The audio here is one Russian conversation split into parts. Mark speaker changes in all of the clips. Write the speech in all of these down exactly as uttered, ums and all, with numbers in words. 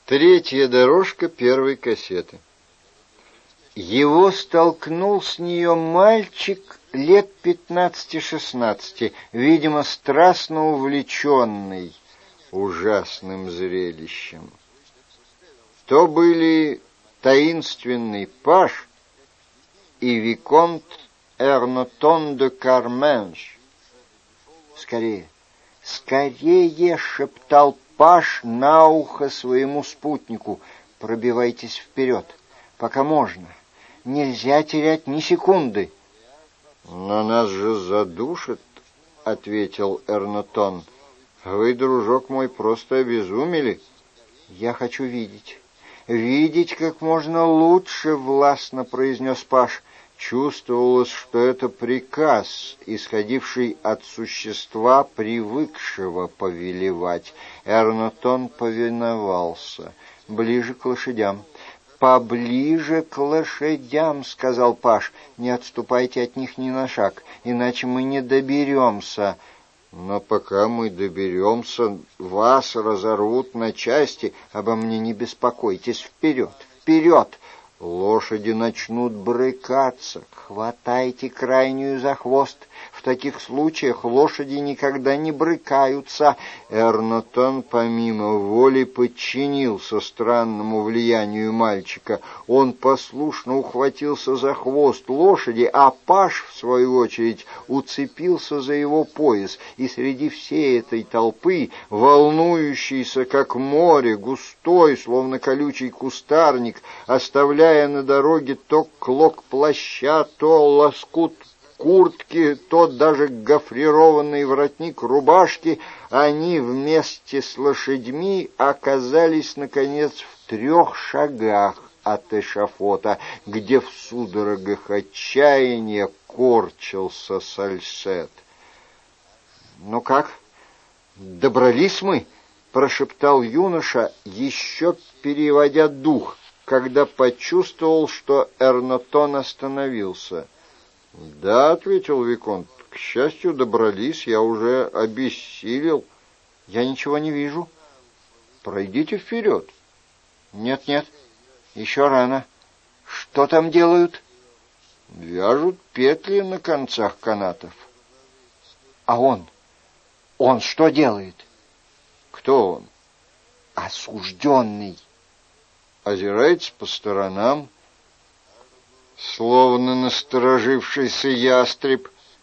Speaker 1: Третья дорожка первой кассеты. Его столкнул с нее мальчик лет пятнадцати-шестнадцати, видимо, страстно увлеченный ужасным зрелищем. То были таинственный паж и виконт Эрнотон де Карменш. «Скорее, скорее!» — шептал паж на ухо своему спутнику. «Пробивайтесь вперед, пока можно. Нельзя терять ни секунды». «Но нас же задушат», — ответил Эрнотон. «Вы, дружок мой, просто обезумели». «Я хочу видеть. Видеть как можно лучше», — властно произнес паж. Чувствовалось, что это приказ, исходивший от существа, привыкшего повелевать. Эрнотон повиновался. «Ближе к лошадям». «Поближе к лошадям», — сказал паж. «Не отступайте от них ни на шаг, иначе мы не доберемся». «Но пока мы доберемся, вас разорвут на части. Обо мне не беспокойтесь. Вперед, вперед!» Лошади начнут брыкаться. Хватайте крайнюю за хвост. В таких случаях лошади никогда не брыкаются. Эрнотон помимо воли подчинился странному влиянию мальчика. Он послушно ухватился за хвост лошади, а паж, в свою очередь, уцепился за его пояс. И среди всей этой толпы, волнующейся, как море, густой, словно колючий кустарник, оставляя на дороге то клок плаща, то лоскут куртки, то даже гофрированный воротник рубашки, они вместе с лошадьми оказались, наконец, в трех шагах от эшафота, где в судорогах отчаяния корчился Сальсет. «Ну как, добрались мы?» — прошептал юноша, еще переводя дух, когда почувствовал, что Эрнотон остановился. «Да», — ответил виконт, — «к счастью, добрались, я уже обессилел». «Я ничего не вижу». «Пройдите вперед». «Нет-нет, еще рано. Что там делают?» «Вяжут петли на концах канатов». «А он? Он что делает?» «Кто он?» «Осужденный». Озирается по сторонам, словно насторожившийся ястреб.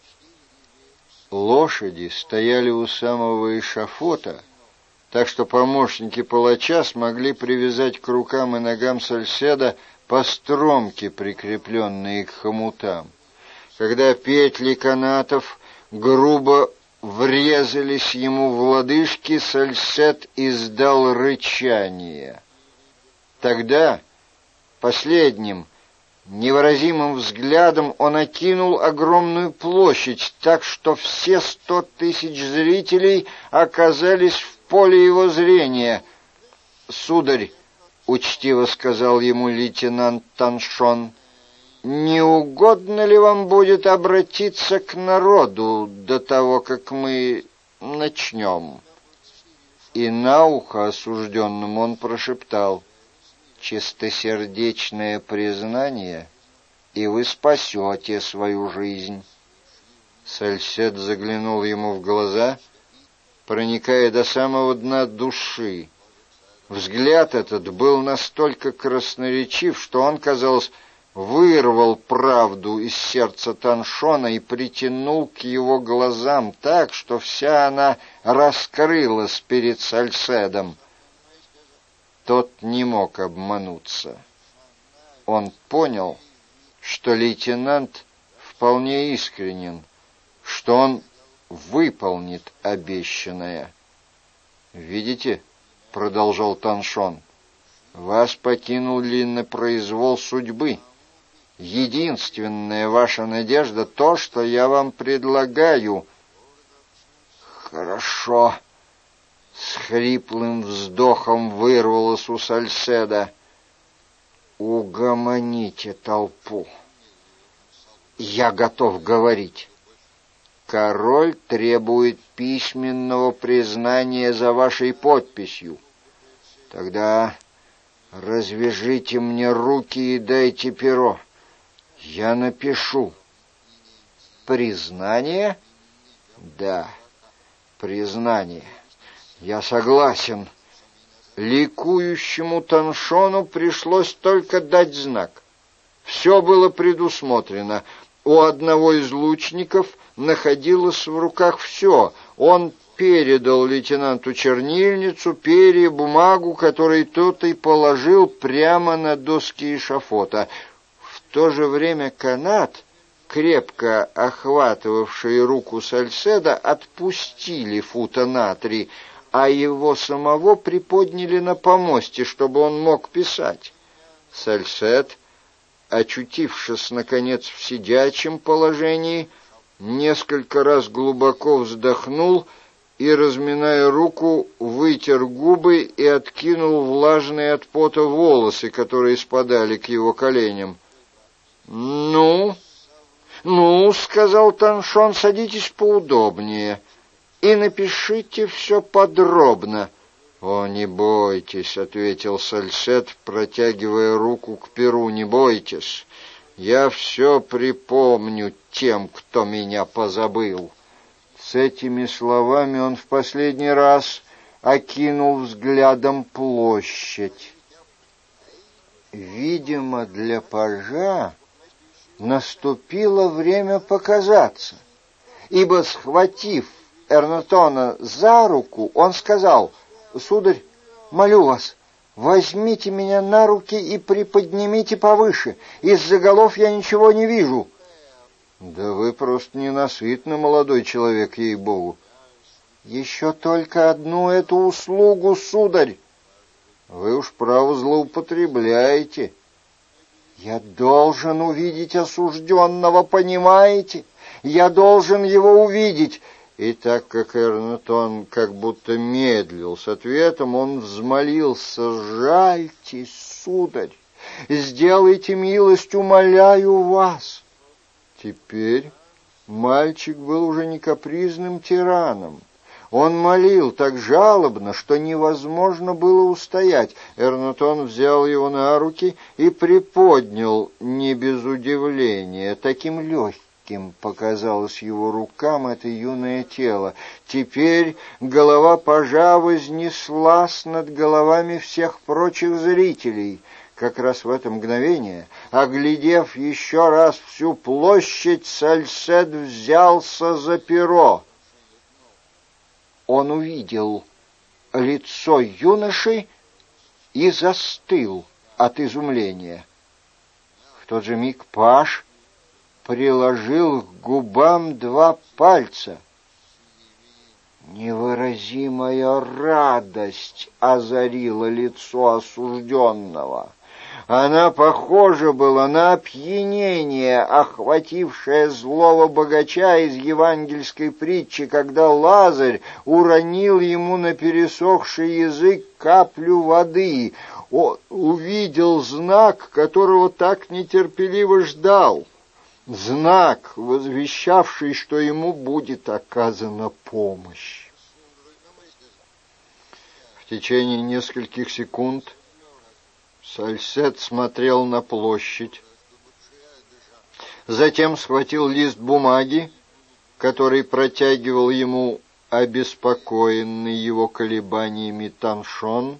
Speaker 1: Лошади стояли у самого эшафота, так что помощники палача смогли привязать к рукам и ногам Сальседа постромки, прикрепленные к хомутам. Когда петли канатов грубо врезались ему в лодыжки, Сальсед издал рычание. Тогда последним невыразимым взглядом он окинул огромную площадь, так что все сто тысяч зрителей оказались в поле его зрения. «Сударь», — учтиво сказал ему лейтенант Таншон, — «не угодно ли вам будет обратиться к народу до того, как мы начнем?» И на ухо осужденному он прошептал: «Чистосердечное признание, и вы спасете свою жизнь». Сальсет заглянул ему в глаза, проникая до самого дна души. Взгляд этот был настолько красноречив, что он, казалось, вырвал правду из сердца Таншона и притянул к его глазам так, что вся она раскрылась перед Сальседом. Тот не мог обмануться. Он понял, что лейтенант вполне искренен, что он выполнит обещанное. «Видите?» — продолжал Таншон. «Вас покинули на произвол судьбы. Единственная ваша надежда — то, что я вам предлагаю». «Хорошо», — с хриплым вздохом вырвалось у Сальседа. «Угомоните толпу. Я готов говорить. Король требует письменного признания за вашей подписью. Тогда Развяжите мне руки и дайте перо. Я напишу. Признание? Да, признание. Я согласен. Ликующему Таншону пришлось только дать знак. Все было предусмотрено. У одного из лучников находилось в руках все. Он передал лейтенанту чернильницу, перья, бумагу, которую тот и положил прямо на доски эшафота. В то же время канат, крепко охватывавший руку Сальседа, отпустили фута на три, а его самого приподняли на помосте, чтобы он мог писать. Сальсед, очутившись, наконец, в сидячем положении, несколько раз глубоко вздохнул и, разминая руку, вытер губы и откинул влажные от пота волосы, которые спадали к его коленям. «Ну, ну, — сказал Таншон, — садитесь поудобнее и напишите все подробно». «О, не бойтесь, — ответил Сальсед, протягивая руку к перу, — не бойтесь. Я все припомню тем, кто меня позабыл». С этими словами он в последний раз окинул взглядом площадь. Видимо, для пажа наступило время показаться, ибо, схватив Эрнатона за руку, он сказал: «Сударь, молю вас, возьмите меня на руки и приподнимите повыше. Из заголов я ничего не вижу». «Да вы просто ненасытный молодой человек, ей-богу». «Еще только одну эту услугу, сударь». «Вы уж право злоупотребляете». «Я должен увидеть осужденного, понимаете? Я должен его увидеть». И так как Эрнатон как будто медлил с ответом, он взмолился: «Жальтесь, сударь, сделайте милость, умоляю вас». Теперь мальчик был уже не капризным тираном. Он молил так жалобно, что невозможно было устоять. Эрнатон взял его на руки и приподнял не без удивления. Таким легким показалось его рукам это юное тело. Теперь голова пажа вознеслась над головами всех прочих зрителей. Как раз в это мгновение, оглядев еще раз всю площадь, Сальсед взялся за перо. Он увидел лицо юноши и застыл от изумления. В тот же миг паж приложил к губам два пальца. Невыразимая радость озарила лицо осужденного. Она похожа была на опьянение, охватившее злого богача из евангельской притчи, когда Лазарь уронил ему на пересохший язык каплю воды. Он увидел знак, которого так нетерпеливо ждал. Знак, возвещавший, что ему будет оказана помощь. В течение нескольких секунд Сальсед смотрел на площадь, затем схватил лист бумаги, который протягивал ему обеспокоенный его колебаниями Таншон,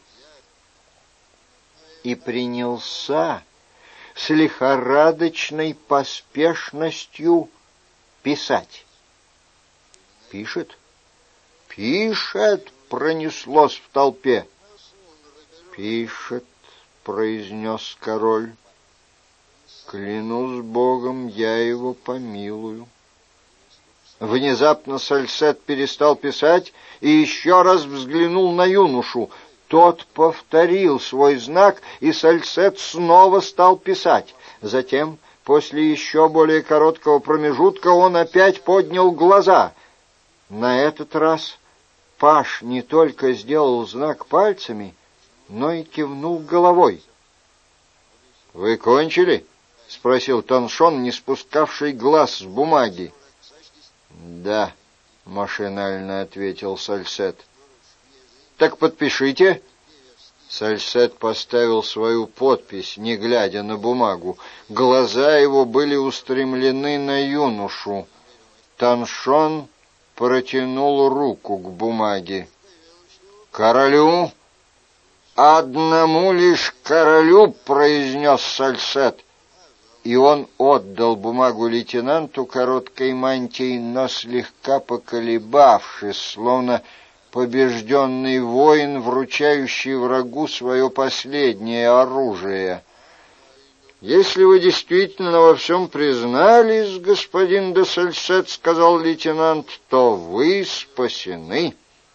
Speaker 1: и принялся с лихорадочной поспешностью писать. «Пишет? Пишет!» — пронеслось в толпе. «Пишет!» — произнес король. «Клянусь Богом, я его помилую». Внезапно Сальсед перестал писать и еще раз взглянул на юношу. Тот повторил свой знак, и Сальсед снова стал писать. Затем, после еще более короткого промежутка, он опять поднял глаза. На этот раз паж не только сделал знак пальцами, но и кивнул головой. — Вы кончили? — спросил Таншон, не спускавший глаз с бумаги. — Да, — машинально ответил Сальсед. — Так подпишите. Сальсет поставил свою подпись, не глядя на бумагу. Глаза его были устремлены на юношу. Таншон протянул руку к бумаге. «Королю? Одному лишь королю!» — произнес Сальсет. И он отдал бумагу лейтенанту короткой мантией, но слегка поколебавшись, словно побежденный воин, вручающий врагу свое последнее оружие. «Если вы действительно во всем признались, господин де Сальсет, — сказал лейтенант, — то вы спасены».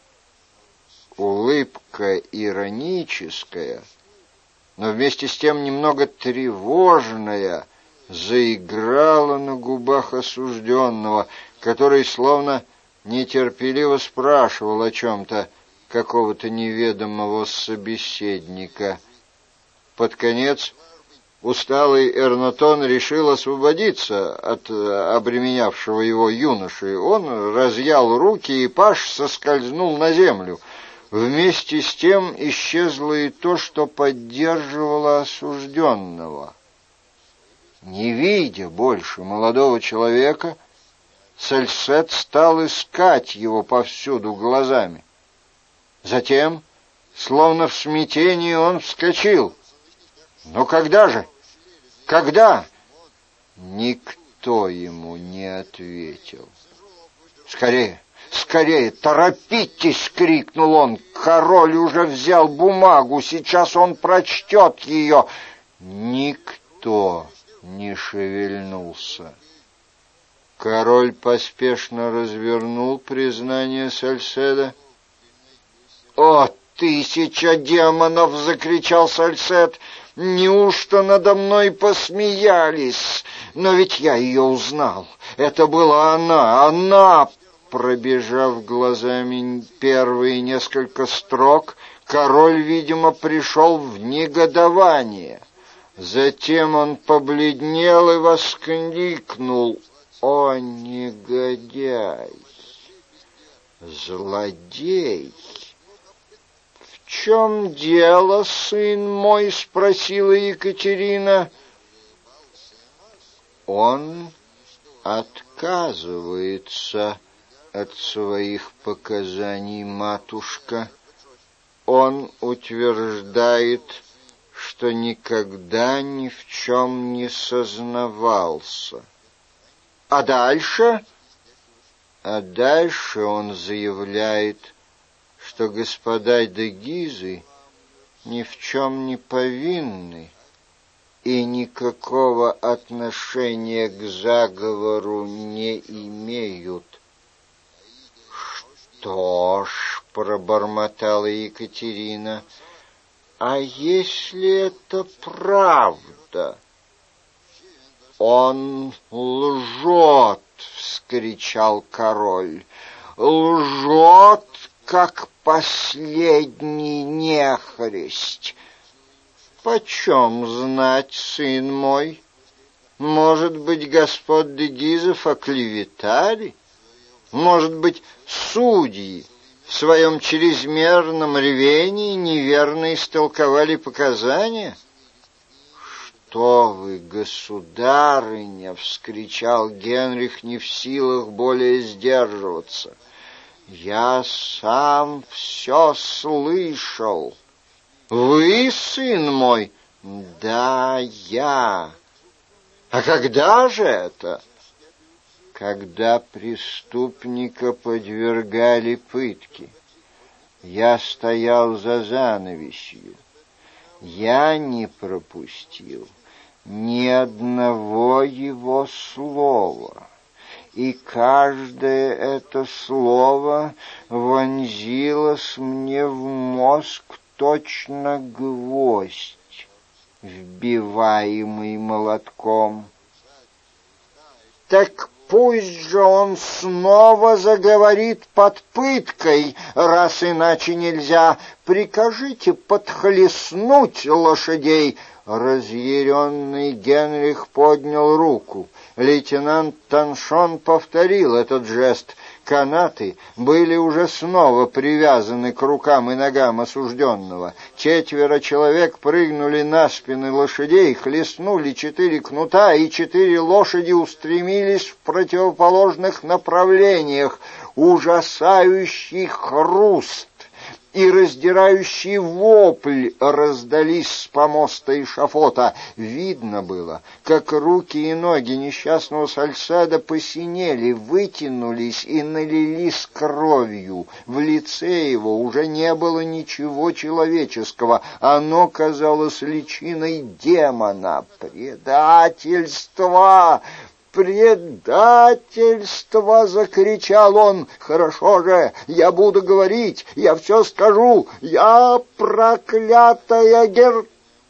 Speaker 1: Улыбка ироническая, но вместе с тем немного тревожная, заиграла на губах осужденного, который словно нетерпеливо спрашивал о чем-то какого-то неведомого собеседника. Под конец усталый Эрнатон решил освободиться от обременявшего его юноши. Он разъял руки, и паж соскользнул на землю. Вместе с тем исчезло и то, что поддерживало осужденного. Не видя больше молодого человека, Сальсет стал искать его повсюду глазами. Затем, словно в смятении, он вскочил. «Но когда же? Когда?» Никто ему не ответил. «Скорее! «Скорее, торопитесь!» — крикнул он. «Король уже взял бумагу, сейчас он прочтет ее!» Никто не шевельнулся. Король поспешно развернул признание Сальседа. «О, тысяча демонов!» — закричал Сальсед. «Неужто надо мной посмеялись? Но ведь я ее узнал. Это была она, она!» Пробежав глазами первые несколько строк, король, видимо, пришел в негодование. Затем он побледнел и воскликнул: «О, негодяй! Злодей!» «В чем дело, сын мой?» — спросила Екатерина. «Он отказывается от своих показаний, матушка. Он утверждает, что никогда ни в чем не сознавался. А дальше? А дальше он заявляет, что господа де Гизы ни в чем не повинны и никакого отношения к заговору не имеют». «Что ж», — пробормотала Екатерина, — «а если это правда?» «Он лжет!» — вскричал король. «Лжет, как последний нехрист!» «Почем знать, сын мой? Может быть, господ де Гизов оклеветали? Может быть, судьи в своем чрезмерном рвении неверно истолковали показания?» «Что вы, государыня!» — вскричал Генрих, не в силах более сдерживаться. «Я сам все слышал». «Вы, сын мой?» «Да, я». «А когда же это?» «Когда преступника подвергали пытке. Я стоял за занавесью. Я не пропустил ни одного его слова, и каждое это слово вонзилось мне в мозг точно гвоздь, вбиваемый молотком». «Так пусть же он снова заговорит под пыткой, раз иначе нельзя. Прикажите подхлестнуть лошадей». Разъяренный Генрих поднял руку. Лейтенант Таншон повторил этот жест. Канаты были уже снова привязаны к рукам и ногам осужденного. Четверо человек прыгнули на спины лошадей, хлестнули четыре кнута, и четыре лошади устремились в противоположных направлениях. Ужасающий хруст и раздирающий вопль раздались с помоста эшафота. Видно было, как руки и ноги несчастного Сальседа посинели, вытянулись и налились кровью. В лице его уже не было ничего человеческого, оно казалось личиной демона. «Предательство! «Предательство!» — закричал он. «Хорошо же, я буду говорить, я все скажу, я проклятая гер...»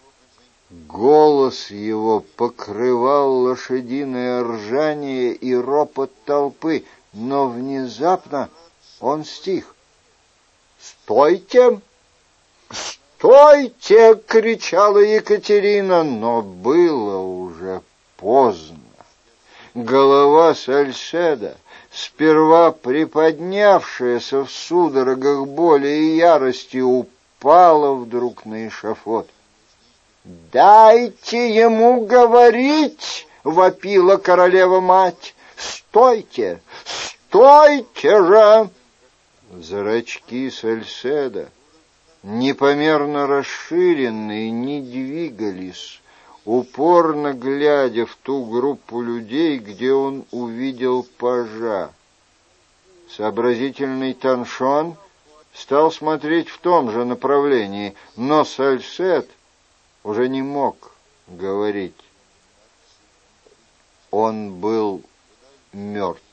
Speaker 1: Голос его покрывал лошадиное ржание и ропот толпы, но внезапно он стих. «Стойте! Стойте!» — кричала Екатерина, но было уже поздно. Голова Сальседа, сперва приподнявшаяся в судорогах боли и ярости, упала вдруг на эшафот. «Дайте ему говорить!» — вопила королева-мать. «Стойте! Стойте же!» Зрачки Сальседа, непомерно расширенные, не двигались, упорно глядя в ту группу людей, где он увидел пажа. Сообразительный Таншон стал смотреть в том же направлении, но Сальсед уже не мог говорить. Он был мертв.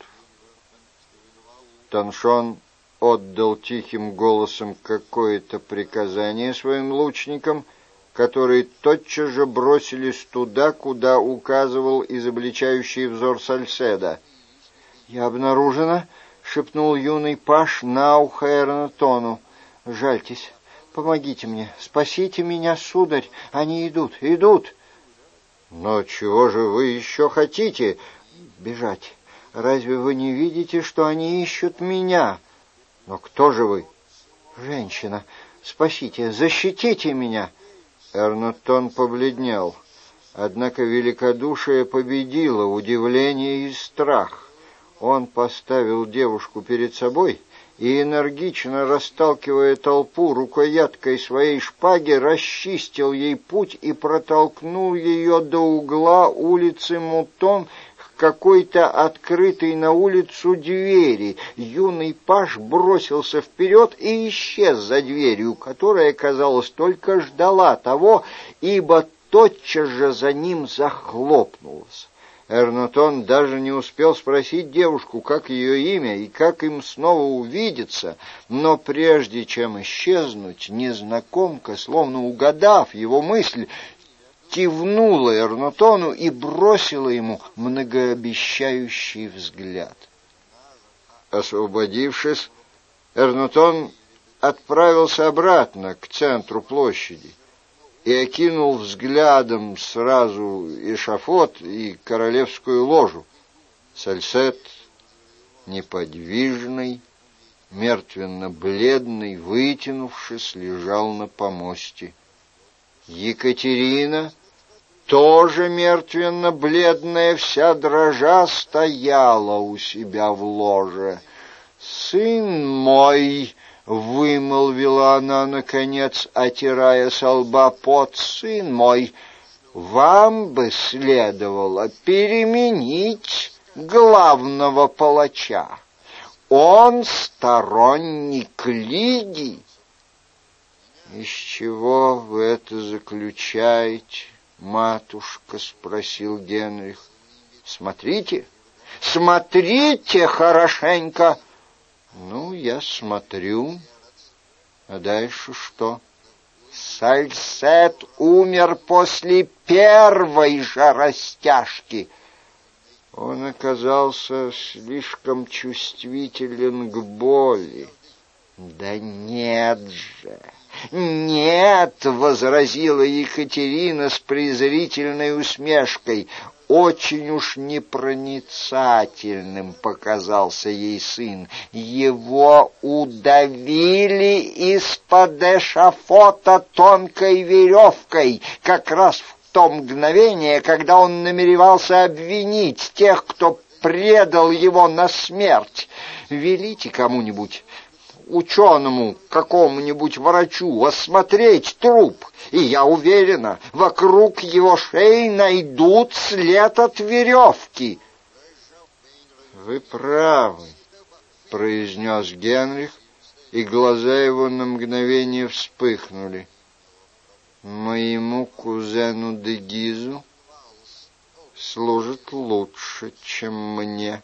Speaker 1: Таншон отдал тихим голосом какое-то приказание своим лучникам, которые тотчас же бросились туда, куда указывал изобличающий взор Сальседа. «Я обнаружена», — шепнул юный паж на ухо Эрнатону. «Жальтесь, помогите мне, спасите меня, сударь, они идут, идут». «Но чего же вы еще хотите?» «Бежать. Разве вы не видите, что они ищут меня?» «Но кто же вы?» «Женщина. Спасите, защитите меня». Эрнатон побледнел, однако великодушие победило удивление и страх. Он поставил девушку перед собой и, энергично расталкивая толпу рукояткой своей шпаги, расчистил ей путь и протолкнул ее до угла улицы Мутон к какой-то открытой на улицу двери. Юный паж бросился вперед и исчез за дверью, которая, казалось, только ждала того, ибо тотчас же за ним захлопнулась. Эрнатон даже не успел спросить девушку, как ее имя и как им снова увидеться, но прежде чем исчезнуть, незнакомка, словно угадав его мысль, кивнула Эрнатону и бросила ему многообещающий взгляд. Освободившись, Эрнатон отправился обратно к центру площади и окинул взглядом сразу эшафот и королевскую ложу. Сальсед, неподвижный, мертвенно-бледный, вытянувшись, лежал на помосте. Екатерина, тоже мертвенно-бледная, вся дрожа, стояла у себя в ложе. «Сын мой!» — вымолвила она, наконец, отирая со лба пот. «Сын мой, вам бы следовало переменить главного палача. Он сторонник Лиги». «Из чего вы это заключаете, матушка?» — спросил Генрих. «Смотрите, смотрите хорошенько». «Ну, я смотрю. А дальше что?» «Сальсед умер после первой же растяжки». Он оказался слишком чувствителен к боли. «Да нет же! Нет!» — возразила Екатерина с презрительной усмешкой. очень уж непроницательным показался ей сын. Его удавили из-под эшафота тонкой веревкой, как раз в то мгновение, когда он намеревался обвинить тех, кто предал его на смерть. Велите кому-нибудь, ученому, какому-нибудь врачу, осмотреть труп, и я уверена, вокруг его шеи найдут след от веревки. — Вы правы, — произнес Генрих, и глаза его на мгновение вспыхнули. — Моему кузену де Гизу служит лучше, чем мне.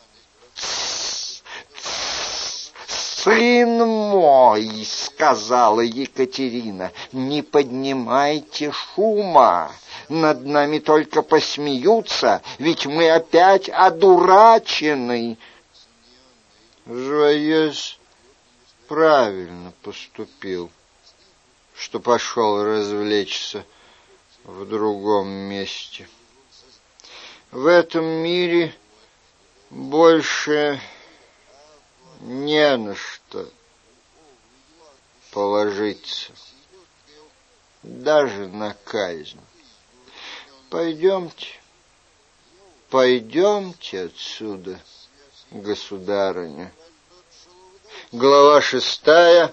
Speaker 1: «Сын мой, — сказала Екатерина, — не поднимайте шума, над нами только посмеются, ведь мы опять одурачены». Жуайез правильно поступил, что пошел развлечься в другом месте. В этом мире больше не на что положиться, даже на казнь. Пойдемте, пойдемте отсюда, государыня. Глава шестая.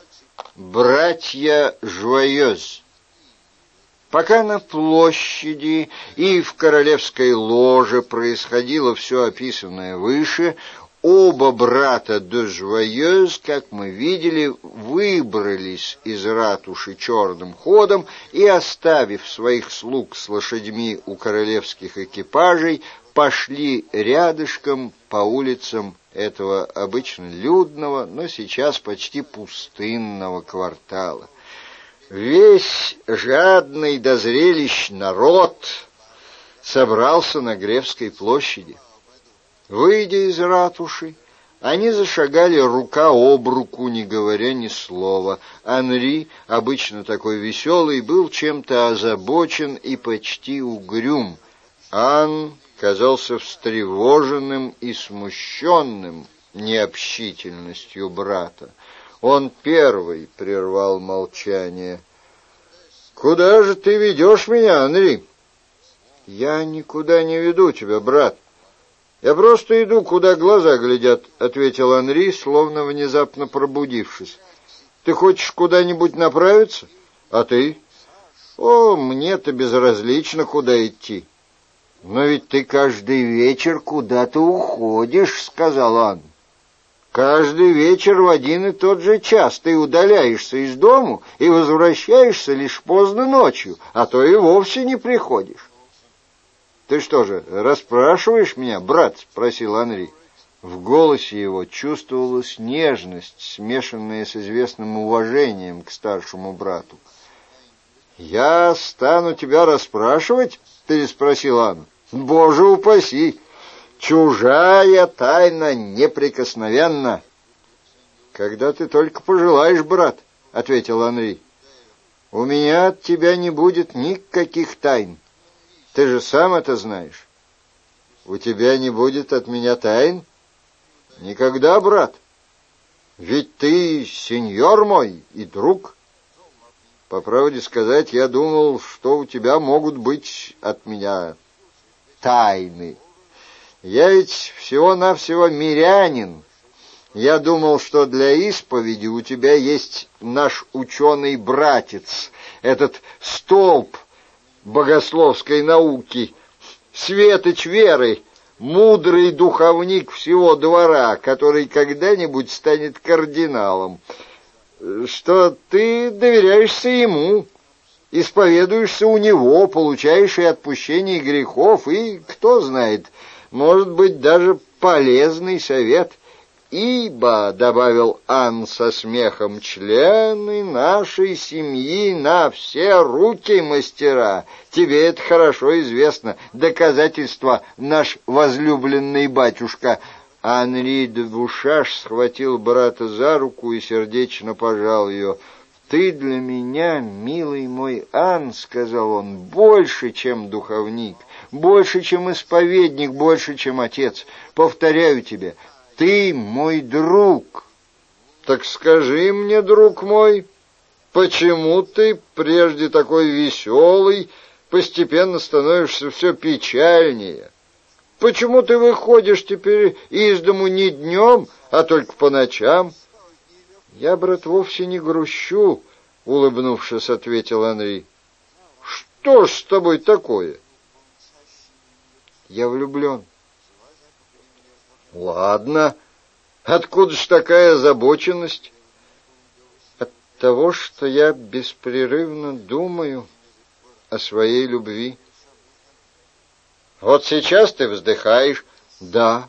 Speaker 1: Братья Жуайез. Пока на площади и в королевской ложе происходило все описанное выше, оба брата де Жуайез, как мы видели, выбрались из ратуши черным ходом и, оставив своих слуг с лошадьми у королевских экипажей, пошли рядышком по улицам этого обычно людного, но сейчас почти пустынного квартала. Весь жадный до зрелищ народ собрался на Гревской площади. Выйдя из ратуши, они зашагали рука об руку, не говоря ни слова. Анри, обычно такой веселый, был чем-то озабочен и почти угрюм. Ан казался встревоженным и смущенным необщительностью брата. Он первый прервал молчание. «Куда же ты ведешь меня, Анри?» «Я никуда не веду тебя, брат. Я просто иду, куда глаза глядят», — ответил Анри, словно внезапно пробудившись. «Ты хочешь куда-нибудь направиться? А ты?» «О, мне-то безразлично, куда идти». «Но ведь ты каждый вечер куда-то уходишь», — сказал Ан. «Каждый вечер в один и тот же час ты удаляешься из дому и возвращаешься лишь поздно ночью, а то и вовсе не приходишь». «Ты что же, расспрашиваешь меня, брат?» — спросил Анри. В голосе его чувствовалась нежность, смешанная с известным уважением к старшему брату. «Я стану тебя расспрашивать?» — переспросил Ан. «Боже упаси! Чужая тайна неприкосновенна». «Когда ты только пожелаешь, брат», — ответил Анри. «У меня от тебя не будет никаких тайн. Ты же сам это знаешь». «У тебя не будет от меня тайн?» «Никогда, брат. Ведь ты сеньор мой и друг». «По правде сказать, я думал, что у тебя могут быть от меня тайны. Я ведь всего-навсего мирянин. Я думал, что для исповеди у тебя есть наш ученый-братец, этот столб богословской науки, светоч веры, мудрый духовник всего двора, который когда-нибудь станет кардиналом, что ты доверяешься ему, исповедуешься у него, получаешь и отпущение грехов, и, кто знает, может быть, даже полезный совет. Ибо, — добавил Ан со смехом, — члены нашей семьи на все руки мастера. Тебе это хорошо известно. Доказательство наш возлюбленный батюшка. Анри де Бушаш схватил брата за руку и сердечно пожал ее. «Ты для меня, милый мой Ан, — сказал он, — больше, чем духовник, больше, чем исповедник, больше, чем отец. Повторяю тебе, ты мой друг. Так скажи мне, друг мой, почему ты, прежде такой веселый, постепенно становишься все печальнее? Почему ты выходишь теперь из дому не днем, а только по ночам? Я, брат, вовсе не грущу, — улыбнувшись, ответил Анри. Что ж с тобой такое? Я влюблен. Ладно. Откуда ж такая озабоченность? От того, что я беспрерывно думаю о своей любви. Вот сейчас ты вздыхаешь. Да.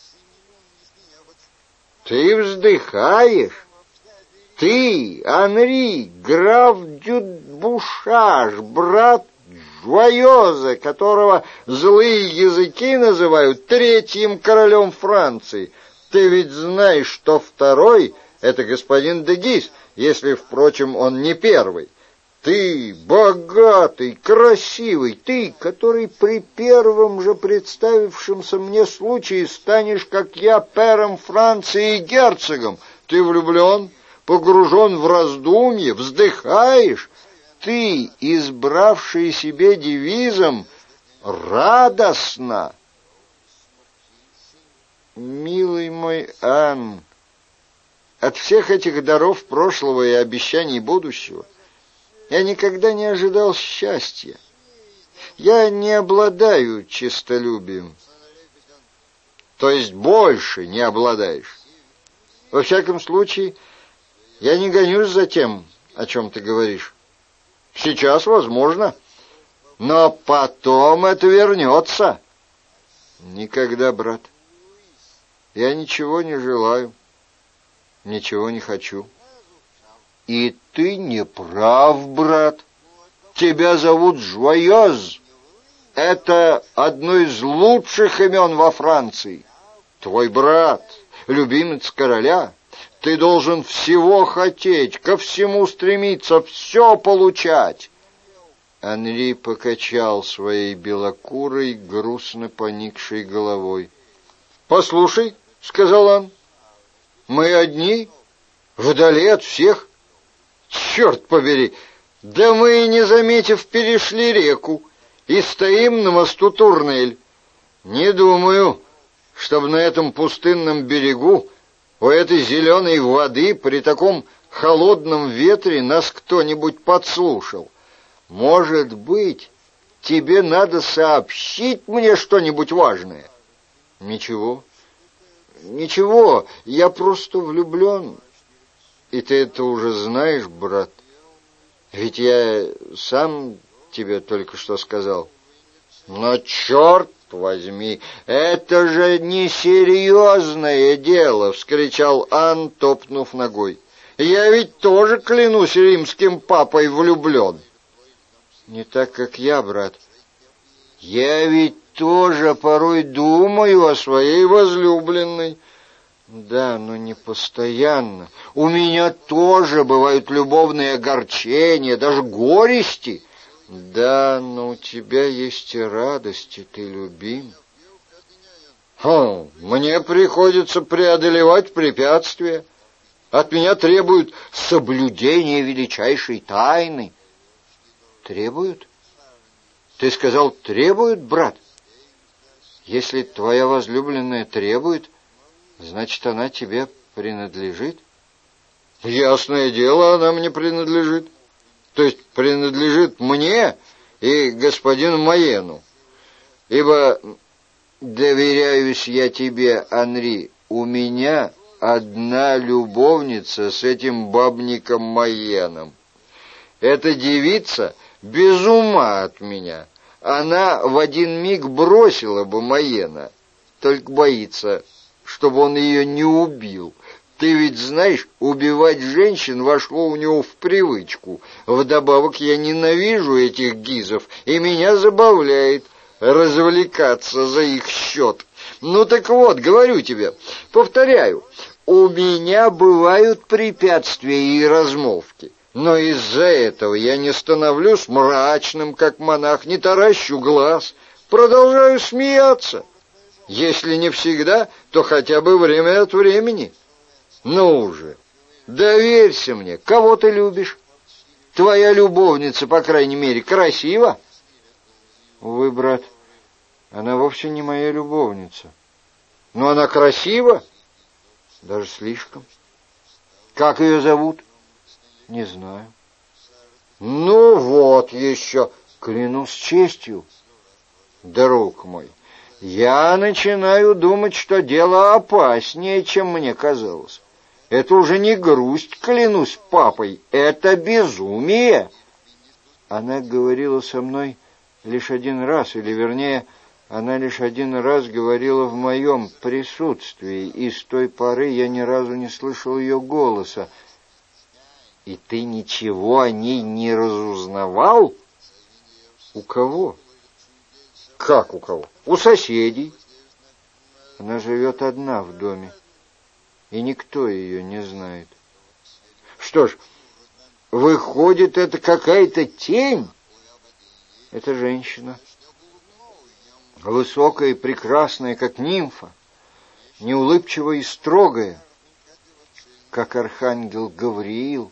Speaker 1: Ты вздыхаешь? Ты, Анри, граф Дюбушаш, брат Жуайоза, которого злые языки называют третьим королем Франции. Ты ведь знаешь, что второй — это господин де Гиз, если, впрочем, он не первый. Ты богатый, красивый, ты, который при первом же представившемся мне случае станешь, как я, пэром Франции и герцогом. Ты влюблен, погружен в раздумье, вздыхаешь. Ты, избравший себе девизом «радостно». Милый мой Ан, от всех этих даров прошлого и обещаний будущего я никогда не ожидал счастья. Я не обладаю честолюбием. То есть больше не обладаешь. Во всяком случае, я не гонюсь за тем, о чем ты говоришь. Сейчас возможно, но потом это вернется. Никогда, брат. Я ничего не желаю, ничего не хочу. И ты не прав, брат. Тебя зовут Жуайоз. Это одно из лучших имен во Франции. Твой брат, любимец короля. Ты должен всего хотеть, ко всему стремиться, все получать. Анри покачал своей белокурой, грустно поникшей головой. «Послушай», — сказал он, — «мы одни, вдали от всех. Черт побери, да мы, не заметив, перешли реку и стоим на мосту Турнель. Не думаю, чтобы на этом пустынном берегу, у этой зеленой воды, при таком холодном ветре нас кто-нибудь подслушал. Может быть, тебе надо сообщить мне что-нибудь важное?» «Ничего, ничего, я просто влюблен. И ты это уже знаешь, брат. Ведь я сам тебе только что сказал». «Но черт возьми, это же несерьезное дело!» — вскричал Ан, топнув ногой. «Я ведь тоже, клянусь римским папой, влюблен». «Не так, как я, брат. Я ведь тоже порой думаю о своей возлюбленной». «Да, но не постоянно. У меня тоже бывают любовные огорчения, даже горести». «Да, но у тебя есть и радости, ты любим». «Хм, мне приходится преодолевать препятствия. От меня требуют соблюдения величайшей тайны». «Требуют? Ты сказал, требуют, брат? Если твоя возлюбленная требует, значит, она тебе принадлежит». «Ясное дело, она мне принадлежит. То есть принадлежит мне и господину Майену. Ибо, доверяюсь я тебе, Анри, у меня одна любовница с этим бабником Майеном. Эта девица без ума от меня. Она в один миг бросила бы Майена, только боится, чтобы он ее не убил. Ты ведь знаешь, убивать женщин вошло у него в привычку. Вдобавок я ненавижу этих гизов, и меня забавляет развлекаться за их счет. Ну так вот, говорю тебе, повторяю, у меня бывают препятствия и размолвки. Но из-за этого я не становлюсь мрачным, как монах, не таращу глаз. продолжаю смеяться. Если не всегда, то хотя бы время от времени. Ну уже, доверься мне, кого ты любишь? Твоя любовница, по крайней мере, красива? Увы, брат, она вовсе не моя любовница. Но она красива? Даже слишком. Как ее зовут? Не знаю. Ну вот еще, клянусь честью. Друг мой, я начинаю думать, что дело опаснее, чем мне казалось. Это уже не грусть, клянусь папой, это безумие. Она говорила со мной лишь один раз, или вернее, она лишь один раз говорила в моем присутствии, и с той поры я ни разу не слышал ее голоса. И ты ничего о ней не разузнавал? У кого? Как у кого? У соседей. Она живет одна в доме, и никто ее не знает. Что ж, выходит, это какая-то тень? Это женщина. Высокая и прекрасная, как нимфа, неулыбчивая и строгая, как архангел Гавриил.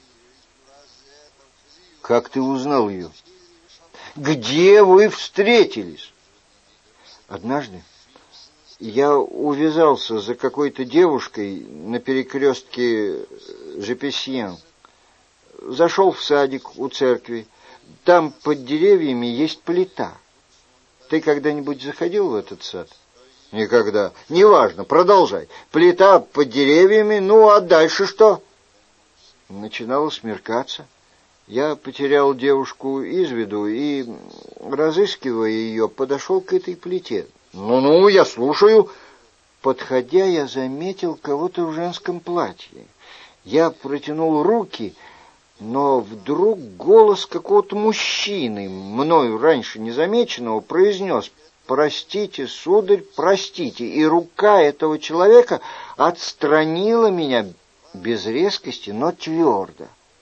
Speaker 1: Как ты узнал ее? Где вы встретились? Однажды я увязался за какой-то девушкой на перекрестке Жепесьен. Зашел в садик у церкви. Там под деревьями есть плита. Ты когда-нибудь заходил в этот сад? Никогда. Неважно, продолжай. Плита под деревьями, ну а дальше что? Начинало смеркаться. Я потерял девушку из виду и, разыскивая ее, подошел к этой плите. Ну-ну, я слушаю. Подходя, я заметил кого-то в женском платье. Я протянул руки, но вдруг голос какого-то мужчины, мною раньше незамеченного, произнес: «Простите, сударь, простите». И рука этого человека отстранила меня без резкости, но твердо.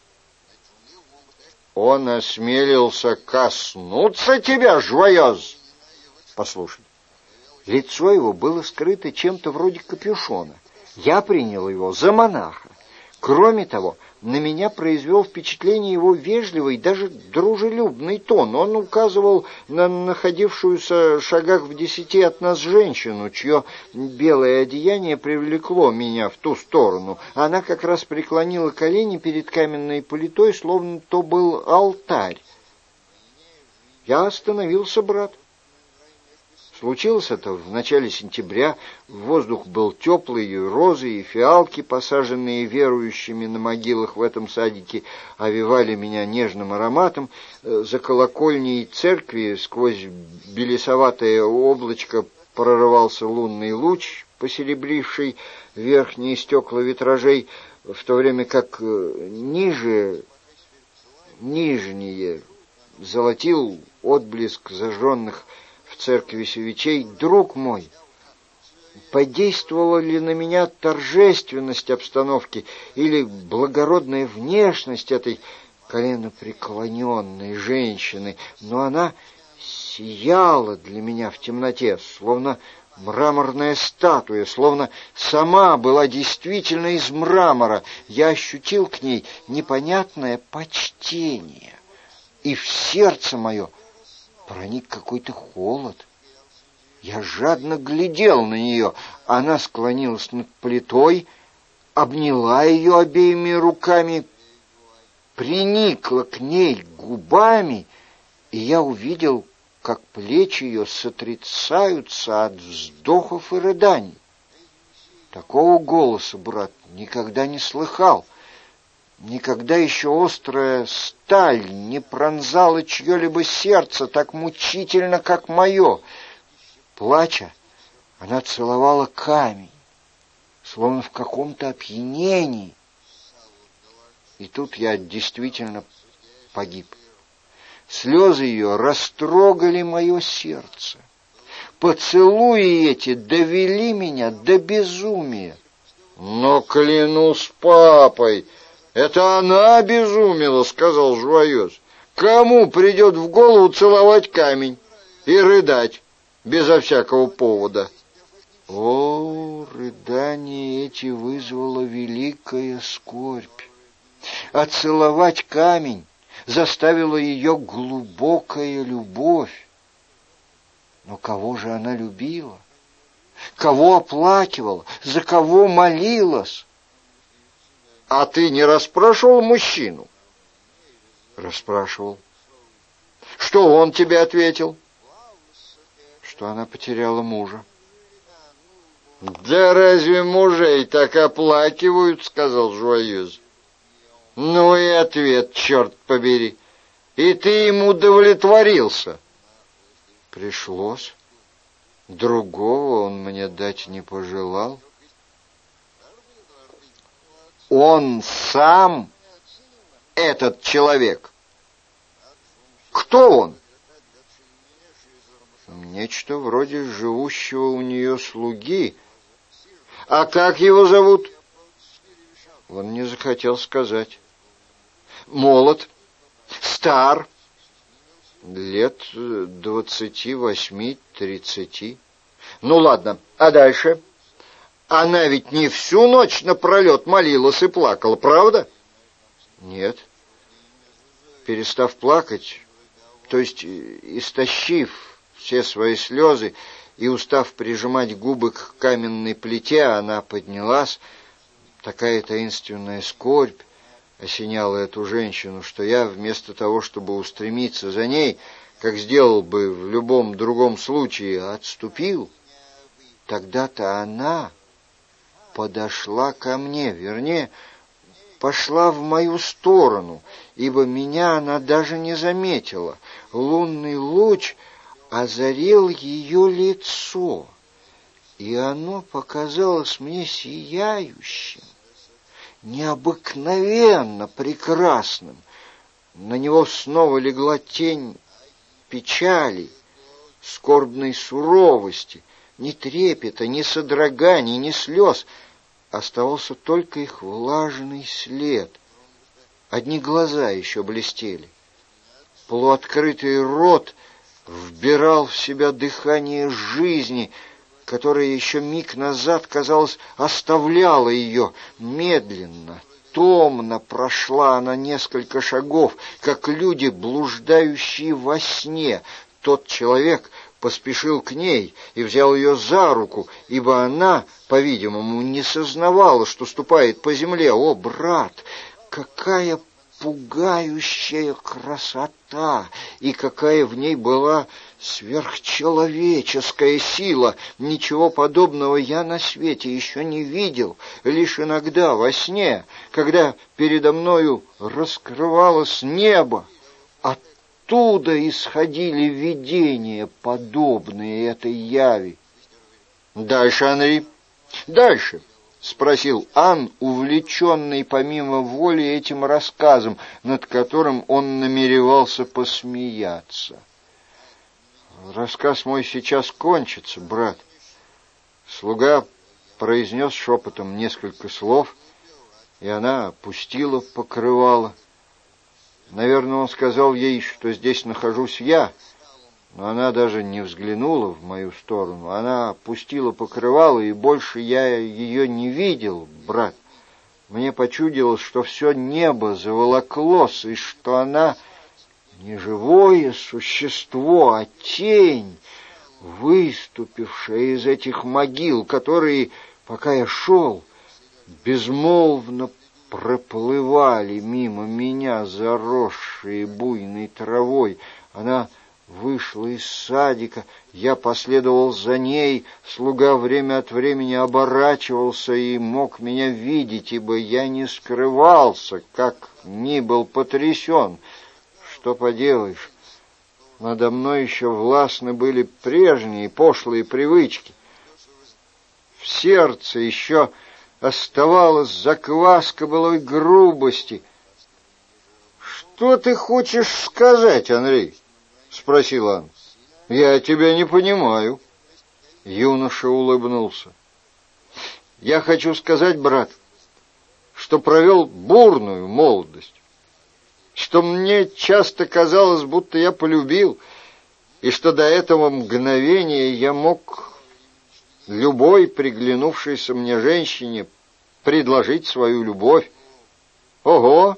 Speaker 1: Он осмелился коснуться тебя, Жуайоз? Послушай, лицо его было скрыто чем-то вроде капюшона. Я принял его за монаха. Кроме того, на меня произвел впечатление его вежливый, даже дружелюбный тон. Он указывал на находившуюся в шагах в десяти от нас женщину, чье белое одеяние привлекло меня в ту сторону. Она как раз преклонила колени перед каменной плитой, словно то был алтарь. Я остановился, брат. Случилось это в начале сентября, воздух был теплый, и розы и фиалки, посаженные верующими на могилах в этом садике, овевали меня нежным ароматом. За колокольней церкви сквозь белесоватое облачко прорывался лунный луч, посеребривший верхние стекла витражей, в то время как ниже, нижние золотил отблеск зажженных в церкви свечей. Друг мой, подействовала ли на меня торжественность обстановки или благородная внешность этой коленопреклоненной женщины, но она сияла для меня в темноте, словно мраморная статуя, словно сама была действительно из мрамора. Я ощутил к ней непонятное почтение, и в сердце мое проник какой-то холод. Я жадно глядел на нее. Она склонилась над плитой, обняла ее обеими руками, приникла к ней губами, и я увидел, как плечи ее сотрясаются от вздохов и рыданий. Такого голоса, брат, никогда не слыхал. Никогда еще острая сталь не пронзала чье-либо сердце так мучительно, как мое. Плача, она целовала камень, словно в каком-то опьянении. И тут я действительно погиб. Слезы ее растрогали мое сердце. Поцелуи эти довели меня до безумия. Но клянусь папой, это она обезумела, сказал Жуайоз. Кому придет в голову целовать камень и рыдать? безо всякого повода. О, рыдание эти вызвало великая скорбь. А целовать камень заставила ее глубокая любовь. Но кого же она любила? Кого оплакивала? За кого молилась? А ты не расспрашивал мужчину? Расспрашивал. Что он тебе ответил? Что она потеряла мужа. Да разве мужей так оплакивают, сказал Жуаёз. Ну и ответ, черт побери. И ты им удовлетворился. Пришлось. Другого он мне дать не пожелал. Он сам, этот человек. Кто он? Нечто вроде живущего у нее слуги. А как его зовут? Он не захотел сказать. Молод, стар, лет двадцати восьми-тридцати. Ну ладно, а дальше? Она ведь не всю ночь напролет молилась и плакала, правда? Нет. Перестав плакать, то есть истощив все свои слезы и устав прижимать губы к каменной плите, она поднялась. Такая таинственная скорбь осеняла эту женщину, что я, вместо того, чтобы устремиться за ней, как сделал бы в любом другом случае, отступил. Тогда-то она подошла ко мне, вернее, пошла в мою сторону, ибо меня она даже не заметила. Лунный луч озарил ее лицо, и оно показалось мне сияющим, необыкновенно прекрасным. На него снова легла тень печали, скорбной суровости, ни трепета, ни содроганий, ни слез. Оставался только их влажный след. Одни глаза еще блестели. Полуоткрытый рот вбирал в себя дыхание жизни, которая еще миг назад, казалось, оставляла ее. Медленно, томно прошла она несколько шагов, как люди, блуждающие во сне. Тот человек поспешил к ней и взял ее за руку, ибо она, по-видимому, не сознавала, что ступает по земле. О, брат, какая пугающая красота! И какая в ней была сверхчеловеческая сила! Ничего подобного я на свете еще не видел. Лишь иногда во сне, когда передо мною раскрывалось небо, оттуда исходили видения, подобные этой яви. Дальше, Анри, дальше. — спросил Ан, увлеченный помимо воли этим рассказом, над которым он намеревался посмеяться. — Рассказ мой сейчас кончится, брат. Слуга произнес шепотом несколько слов, и она опустила покрывало. Наверное, он сказал ей, что здесь нахожусь я, но она даже не взглянула в мою сторону. Она опустила покрывало, и больше я ее не видел, брат. Мне почудилось, что все небо заволоклось, и что она не живое существо, а тень, выступившая из этих могил, которые, пока я шел, безмолвно проплывали мимо меня, заросшие буйной травой. Она вышла из садика, я последовал за ней, слуга время от времени оборачивался и мог меня видеть, ибо я не скрывался, как ни был потрясен. Что поделаешь, надо мной еще властны были прежние пошлые привычки. В сердце еще оставалась закваска былой грубости. — Что ты хочешь сказать, Анри? — спросил он. — Я тебя не понимаю. Юноша улыбнулся. — Я хочу сказать, брат, что провел бурную молодость, что мне часто казалось, будто я полюбил, и что до этого мгновения я мог любой приглянувшейся мне женщине предложить свою любовь. Ого!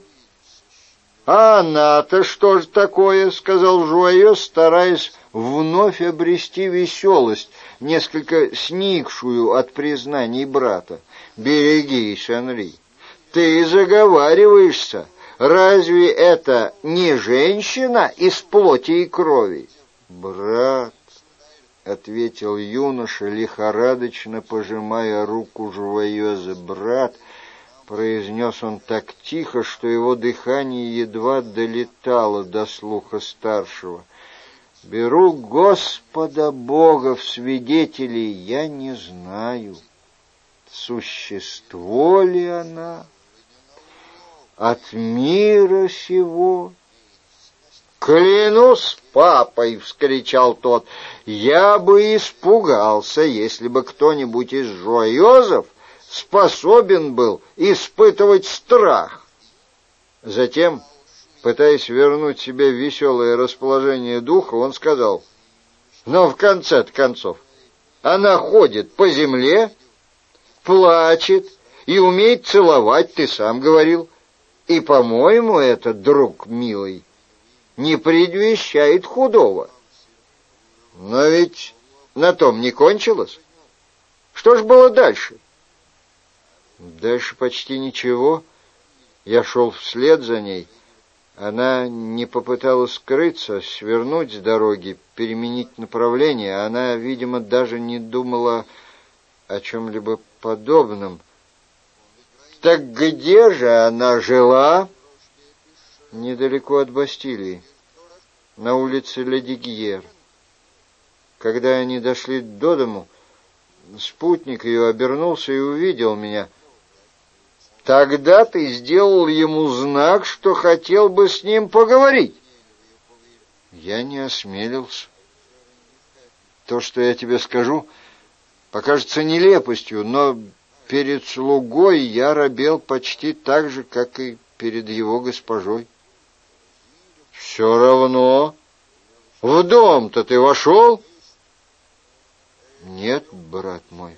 Speaker 1: А она-то что же такое? — сказал Жуайо, стараясь вновь обрести веселость, несколько сникшую от признаний брата. Берегись, Анри, ты заговариваешься. Разве это не женщина из плоти и крови? Брат, — ответил юноша, лихорадочно пожимая руку Жуайоза, — брат, — произнес он так тихо, что его дыхание едва долетало до слуха старшего. Беру Господа Бога в свидетели, я не знаю, существо ли она от мира сего. «Клянусь папой!» — вскричал тот. «Я бы испугался, если бы кто-нибудь из жуайозов способен был испытывать страх». Затем, пытаясь вернуть себе веселое расположение духа, он сказал: «Но в конце-то концов она ходит по земле, плачет и умеет целовать, ты сам говорил. И, по-моему, это, друг милый, не предвещает худого. Но ведь на том не кончилось. Что ж было дальше?» «Дальше почти ничего. Я шел вслед за ней. Она не попыталась скрыться, свернуть с дороги, переменить направление. Она, видимо, даже не думала о чем-либо подобном». «Так где же она жила?» «Недалеко от Бастилии, на улице Ледигьер. Когда они дошли до дому, спутник ее обернулся и увидел меня. Тогда ты сделал ему знак, что хотел бы с ним поговорить». «Я не осмелился. То, что я тебе скажу, покажется нелепостью, но перед слугой я робел почти так же, как и перед его госпожой». «Все равно. В дом-то ты вошел?» «Нет, брат мой».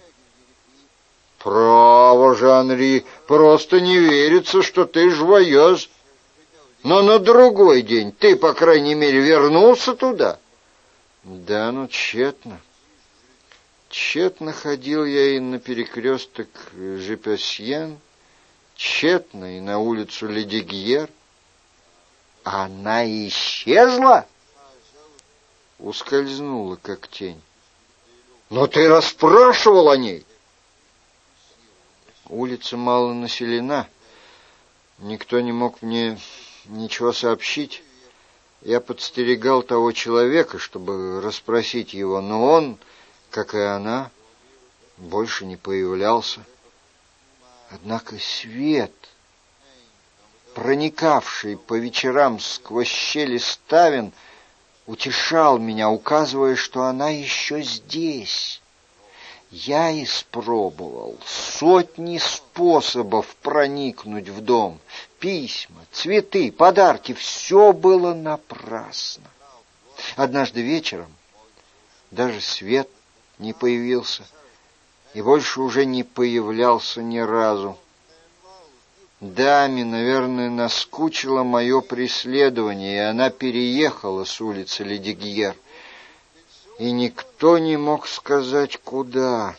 Speaker 1: «Право же, Анри, просто не верится, что ты жуайоз. Но на другой день ты, по крайней мере, вернулся туда?» «Да, но тщетно. Тщетно ходил я и на перекресток Жепесьен, тщетно и на улицу Ледигьер». «Она исчезла?» «Ускользнула, как тень». «Но ты расспрашивал о ней?» «Улица мало населена. Никто не мог мне ничего сообщить. Я подстерегал того человека, чтобы расспросить его, но он, как и она, больше не появлялся. Однако свет, проникавший по вечерам сквозь щели ставен, утешал меня, указывая, что она еще здесь. Я испробовал сотни способов проникнуть в дом. Письма, цветы, подарки — все было напрасно. Однажды вечером даже свет не появился и больше уже не появлялся ни разу. Даме, наверное, наскучило мое преследование, и она переехала с улицы Ледигьер. И никто не мог сказать, куда.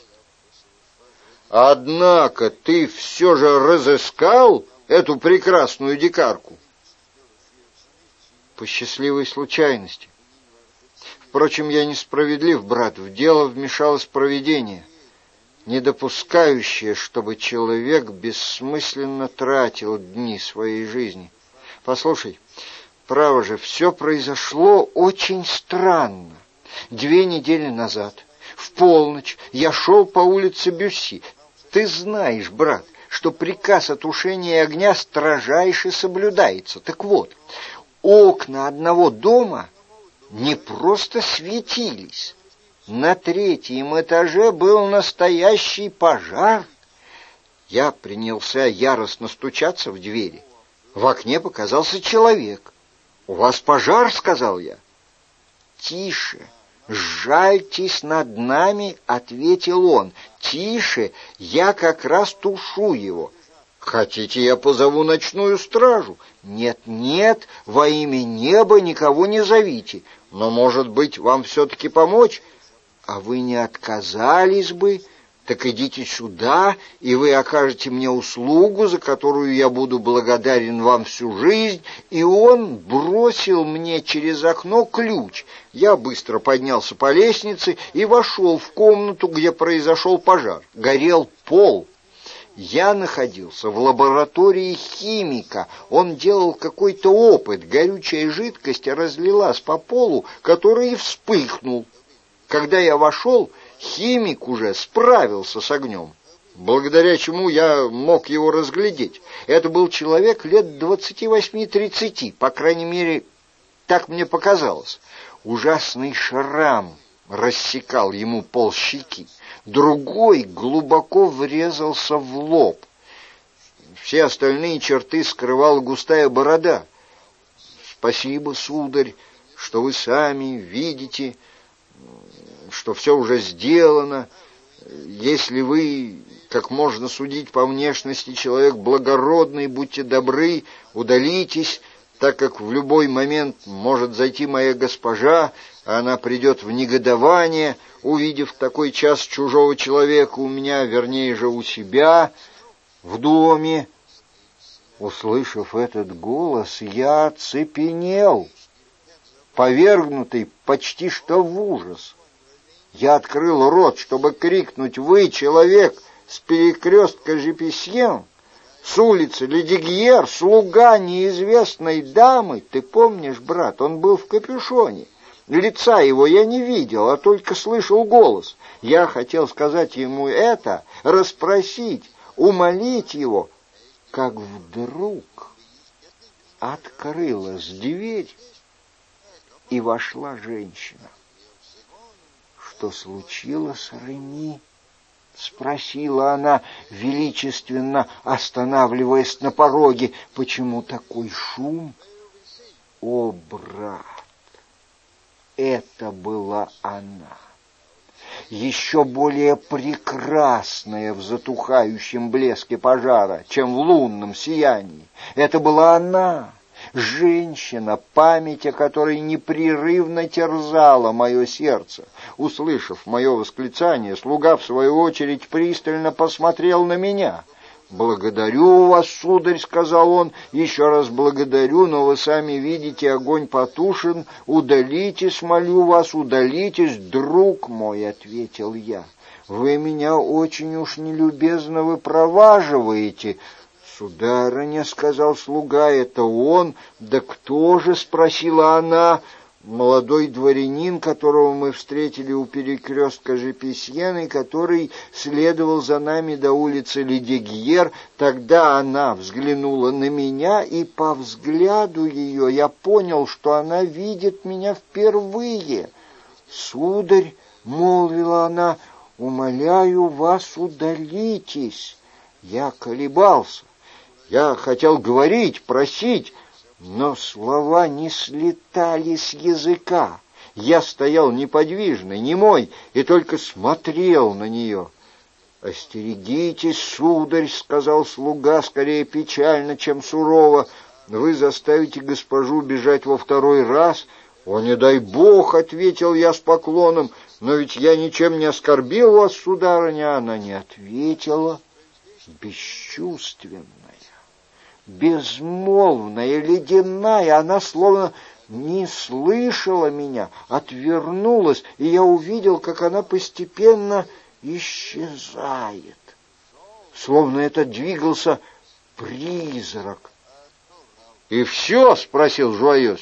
Speaker 1: «Однако ты все же разыскал эту прекрасную дикарку?» «По счастливой случайности. Впрочем, я несправедлив, брат, в дело вмешалось провидение, не допускающее, чтобы человек бессмысленно тратил дни своей жизни. Послушай, право же, все произошло очень странно. Две недели назад, в полночь, я шел по улице Бюсси. Ты знаешь, брат, что приказ о тушении огня строжайше соблюдается. Так вот, окна одного дома не просто светились. На третьем этаже был настоящий пожар. Я принялся яростно стучаться в двери. В окне показался человек. «У вас пожар?» — сказал я. тише, жальтесь над нами, — ответил он. Тише, я как раз тушу его. Хотите, я позову ночную стражу? Нет, нет, во имя неба никого не зовите. Но, может быть, вам все-таки помочь? А вы не отказались бы? Так идите сюда, и вы окажете мне услугу, за которую я буду благодарен вам всю жизнь. И он бросил мне через окно ключ. Я быстро поднялся по лестнице и вошел в комнату, где произошел пожар. Горел пол. Я находился в лаборатории химика. Он делал какой-то опыт. Горючая жидкость разлилась по полу, который и вспыхнул. Когда я вошел, химик уже справился с огнем, благодаря чему я мог его разглядеть. Это был человек лет двадцати восьми-тридцати, по крайней мере, так мне показалось. Ужасный шрам рассекал ему полщеки, другой глубоко врезался в лоб. Все остальные черты скрывала густая борода. «Спасибо, сударь, что вы сами видите, что все уже сделано. Если вы, как можно судить по внешности, человек благородный, будьте добры, удалитесь, так как в любой момент может зайти моя госпожа, а она придет в негодование, увидев такой час чужого человека у меня, вернее же у себя, в доме». Услышав этот голос, я оцепенел, повергнутый почти что в ужас. Я открыл рот, чтобы крикнуть: «Вы, человек с перекрестка Жепесьен, с улицы Ледигьер, слуга неизвестной дамы!» Ты помнишь, брат, он был в капюшоне. Лица его я не видел, а только слышал голос. Я хотел сказать ему это, расспросить, умолить его, как вдруг открылась дверь, и вошла женщина. «Что случилось, Реми?» — спросила она, величественно останавливаясь на пороге. «Почему такой шум?» «О, брат, это была она, еще более прекрасная в затухающем блеске пожара, чем в лунном сиянии. Это была она, женщина, память о которой непрерывно терзала мое сердце. Услышав мое восклицание, слуга, в свою очередь, пристально посмотрел на меня. «Благодарю вас, сударь», — сказал он, — «еще раз благодарю, но вы сами видите, огонь потушен. Удалитесь, молю вас, удалитесь, друг мой», — ответил я. «Вы меня очень уж нелюбезно выпроваживаете». «Сударыня», — сказал слуга, — «это он». «Да кто же?» — спросила она. «Молодой дворянин, которого мы встретили у перекрестка Жепесьен, и который следовал за нами до улицы Ледигьер». Тогда она взглянула на меня, и по взгляду ее я понял, что она видит меня впервые. «Сударь», — молвила она, — «умоляю вас, удалитесь». Я колебался. Я хотел говорить, просить, но слова не слетали с языка. Я стоял неподвижный, немой, и только смотрел на нее. «Остерегитесь, сударь», — сказал слуга, скорее печально, чем сурово. «Вы заставите госпожу бежать во второй раз». «О, не дай бог», — ответил я с поклоном, — «но ведь я ничем не оскорбил вас, сударыня». Она не ответила, бесчувственная, безмолвная, ледяная. Она словно не слышала меня, отвернулась, и я увидел, как она постепенно исчезает, словно это двигался призрак. «И все?» — спросил Жуайос.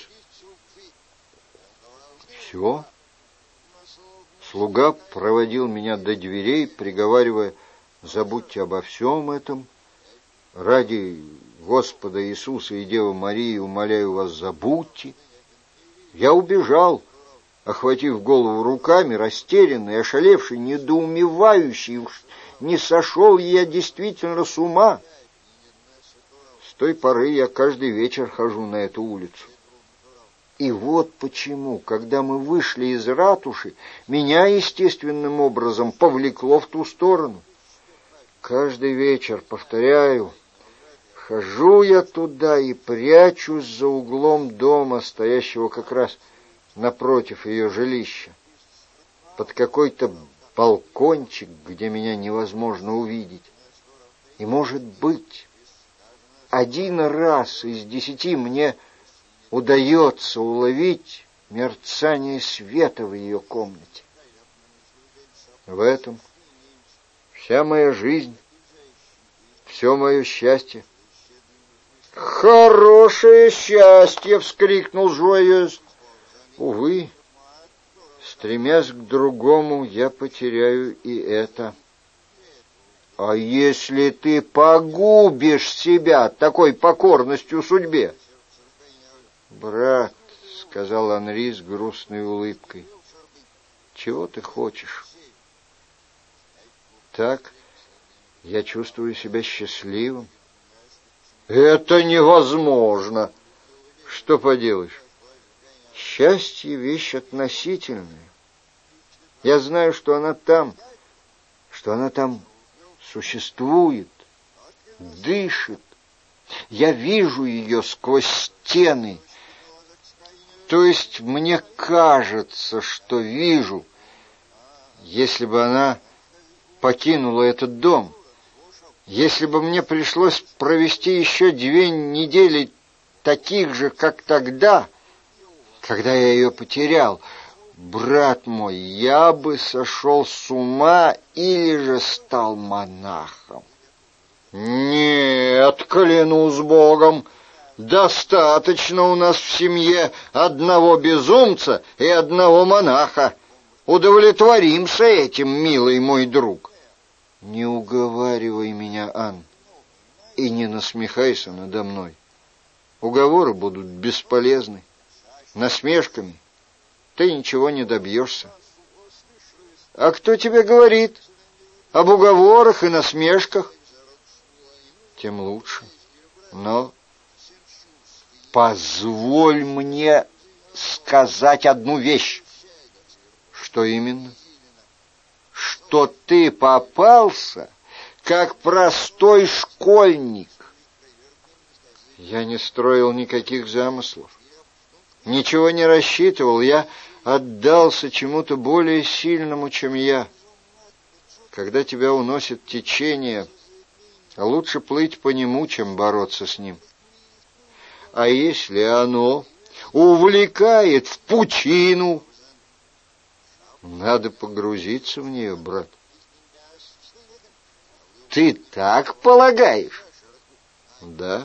Speaker 1: «Все?» Слуга проводил меня до дверей, приговаривая: «Забудьте обо всем этом. Ради Господа Иисуса и Девы Марии, умоляю вас, забудьте». Я убежал, охватив голову руками, растерянный, ошалевший, недоумевающий. Не сошел я действительно с ума? С той поры я каждый вечер хожу на эту улицу. И вот почему, когда мы вышли из ратуши, меня естественным образом повлекло в ту сторону. Каждый вечер, повторяю, хожу я туда и прячусь за углом дома, стоящего как раз напротив ее жилища, под какой-то балкончик, где меня невозможно увидеть. И, может быть, один раз из десяти мне удается уловить мерцание света в ее комнате. В этом вся моя жизнь, все мое счастье. «Хорошее счастье!» — вскрикнул Жуайез. «Увы, стремясь к другому, я потеряю и это». «А если ты погубишь себя такой покорностью судьбе?» «Брат», — сказал Анри с грустной улыбкой, — «чего ты хочешь?» «Так я чувствую себя счастливым». «Это невозможно!» «Что поделаешь? Счастье — вещь относительная. Я знаю, что она там, что она там существует, дышит. Я вижу ее сквозь стены. То есть мне кажется, что вижу. Если бы она покинула этот дом, если бы мне пришлось провести еще две недели таких же, как тогда, когда я ее потерял, брат мой, я бы сошел с ума или же стал монахом. Нет, клянусь Богом, достаточно у нас в семье одного безумца и одного монаха. Удовлетворимся этим, милый мой друг. Не уговаривай меня, Ан, и не насмехайся надо мной. Уговоры будут бесполезны. Насмешками ты ничего не добьешься. А кто тебе говорит об уговорах и насмешках? Тем лучше. Но позволь мне сказать одну вещь. Что именно? Что ты попался, как простой школьник. Я не строил никаких замыслов, ничего не рассчитывал, я отдался чему-то более сильному, чем я. Когда тебя уносит течение, лучше плыть по нему, чем бороться с ним. А если оно увлекает в пучину, надо погрузиться в нее, брат. Ты так полагаешь? Да.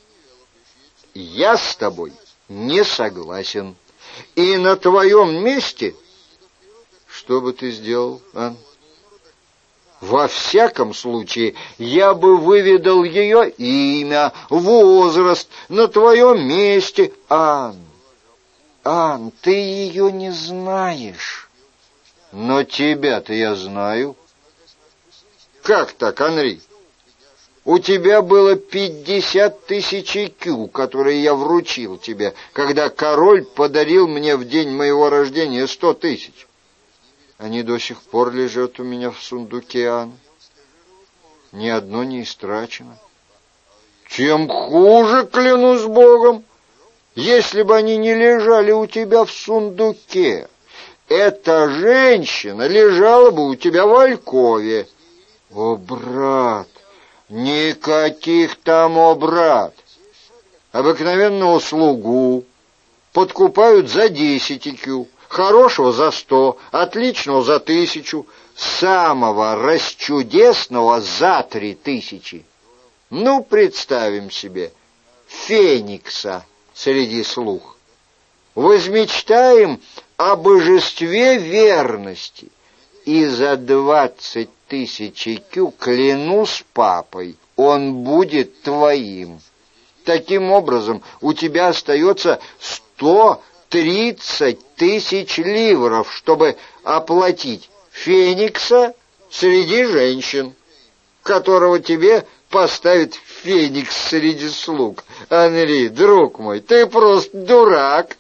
Speaker 1: Я с тобой не согласен. И на твоем месте... Что бы ты сделал, Ан? Во всяком случае, я бы выведал ее имя, возраст на твоем месте. Ан, Ан, ты ее не знаешь. Но тебя-то я знаю. Как так, Анри? У тебя было пятьдесят тысяч кю, которые я вручил тебе, когда король подарил мне в день моего рождения сто тысяч. Они до сих пор лежат у меня в сундуке, Ан. Ни одно не истрачено. Тем хуже, клянусь Богом, если бы они не лежали у тебя в сундуке. Эта женщина лежала бы у тебя в алькове. О, брат, никаких там, о, брат. Обыкновенного слугу подкупают за десять кю, хорошего за сто, отличного за тысячу, самого расчудесного за три тысячи. Ну, представим себе Феникса среди слуг. Возмечтаем о божестве верности, и за двадцать тысяч кю, клянусь папой, он будет твоим. Таким образом, у тебя остается сто тридцать тысяч ливров, чтобы оплатить Феникса среди женщин, которого тебе поставит Феникс среди слуг. Анри, друг мой, ты просто дурак.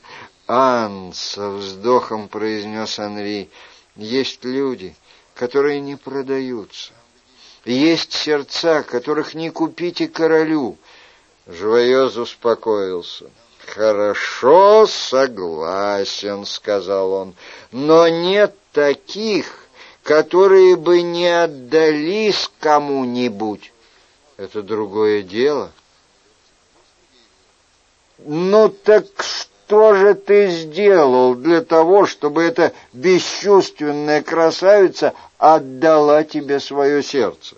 Speaker 1: «Ан», — со вздохом произнес Анри, — «есть люди, которые не продаются. Есть сердца, которых не купите королю». Жуайоз успокоился. «Хорошо, согласен», — сказал он, — «но нет таких, которые бы не отдались кому-нибудь». «Это другое дело». «Ну так что же ты сделал для того, чтобы эта бесчувственная красавица отдала тебе свое сердце?»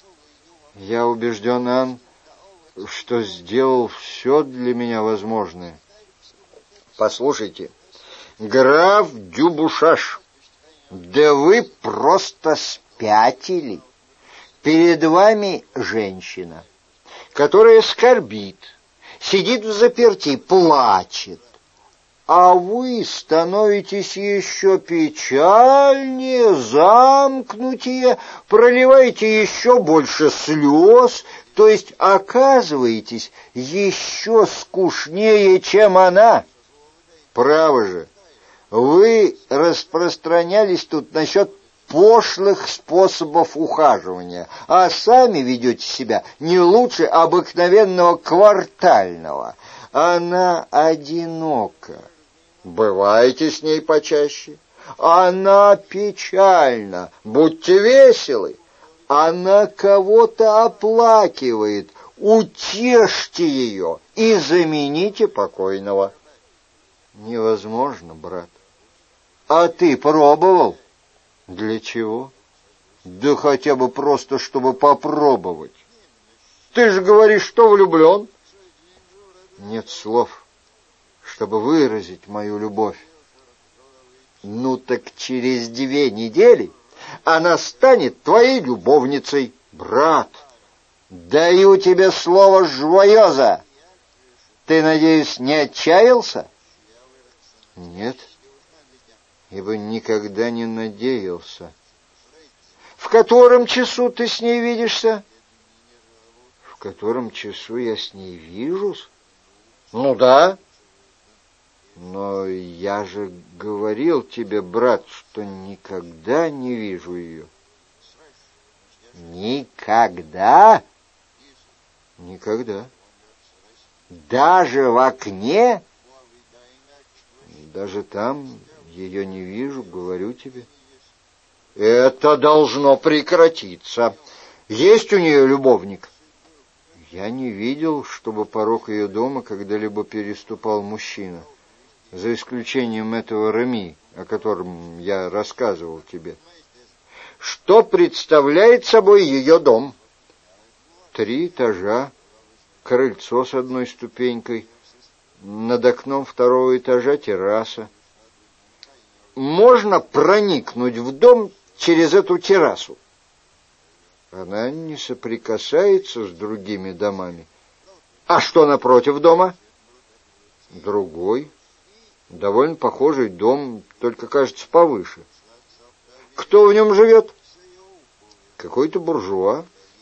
Speaker 1: «Я убежден, Ан, что сделал все для меня возможное». «Послушайте, граф Дюбушаш, да вы просто спятили. Перед вами женщина, которая скорбит, сидит взаперти, плачет, а вы становитесь еще печальнее, замкнутее, проливаете еще больше слез, то есть оказываетесь еще скучнее, чем она. Право же, вы распространялись тут насчет пошлых способов ухаживания, а сами ведете себя не лучше обыкновенного квартального. Она одинока. Бывайте с ней почаще. Она печальна. Будьте веселы. Она кого-то оплакивает. Утешьте ее и замените покойного. Невозможно, брат. А ты пробовал? Для чего? Да хотя бы просто, чтобы попробовать. Ты же говоришь, что влюблен. Нет слов, чтобы выразить мою любовь. Ну так через две недели она станет твоей любовницей, брат. Даю тебе слово Жуайоза. Ты, надеюсь, не отчаялся? Нет, ибо никогда не надеялся. В котором часу ты с ней видишься? В котором часу я с ней вижусь? Ну да. Но я же говорил тебе, брат, что никогда не вижу ее. Никогда? Никогда. Даже в окне? Даже там ее не вижу, говорю тебе. Это должно прекратиться. Есть у нее любовник? Я не видел, чтобы порог ее дома когда-либо переступал мужчина, за исключением этого Реми, о котором я рассказывал тебе. Что представляет собой ее дом? Три этажа, крыльцо с одной ступенькой, над окном второго этажа терраса. Можно проникнуть в дом через эту террасу? Она не соприкасается с другими домами. А что напротив дома? Другой, довольно похожий дом, только, кажется, повыше. Кто в нем живет? Какой-то буржуа.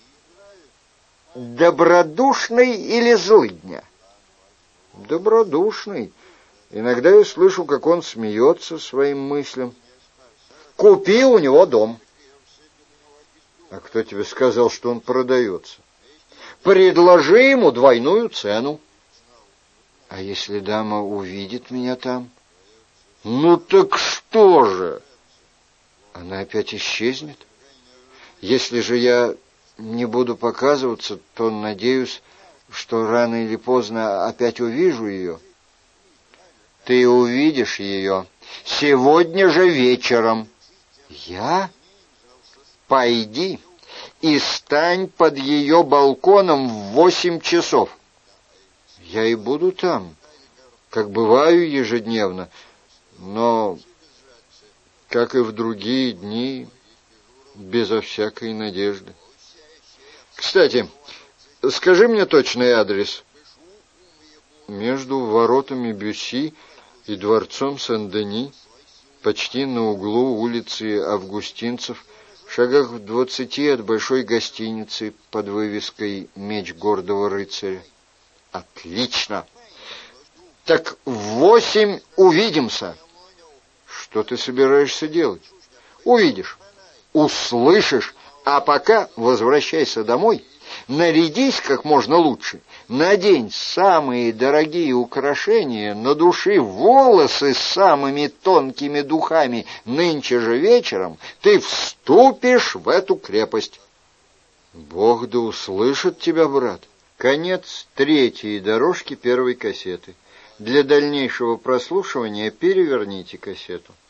Speaker 1: Добродушный или злыдня? Добродушный. Иногда я слышу, как он смеется своим мыслям. Купи у него дом. А кто тебе сказал, что он продается? Предложи ему двойную цену. А если дама увидит меня там? Ну так что же? Она опять исчезнет? Если же я не буду показываться, то надеюсь, что рано или поздно опять увижу ее. Ты увидишь ее сегодня же вечером. Я? Пойди и стань под ее балконом в восемь часов. Я и буду там, как бываю ежедневно, но, как и в другие дни, безо всякой надежды. Кстати, скажи мне точный адрес. Между воротами Бюсси и дворцом Сен-Дени, почти на углу улицы Августинцев, в шагах в двадцати от большой гостиницы под вывеской «Меч гордого рыцаря». Отлично. Так в восемь увидимся. Что ты собираешься делать? Увидишь, услышишь, а пока возвращайся домой, нарядись как можно лучше, надень самые дорогие украшения, надуши волосы самыми тонкими духами. Нынче же вечером ты вступишь в эту крепость. Бог да услышит тебя, брат. Конец третьей дорожки первой кассеты. Для дальнейшего прослушивания переверните кассету.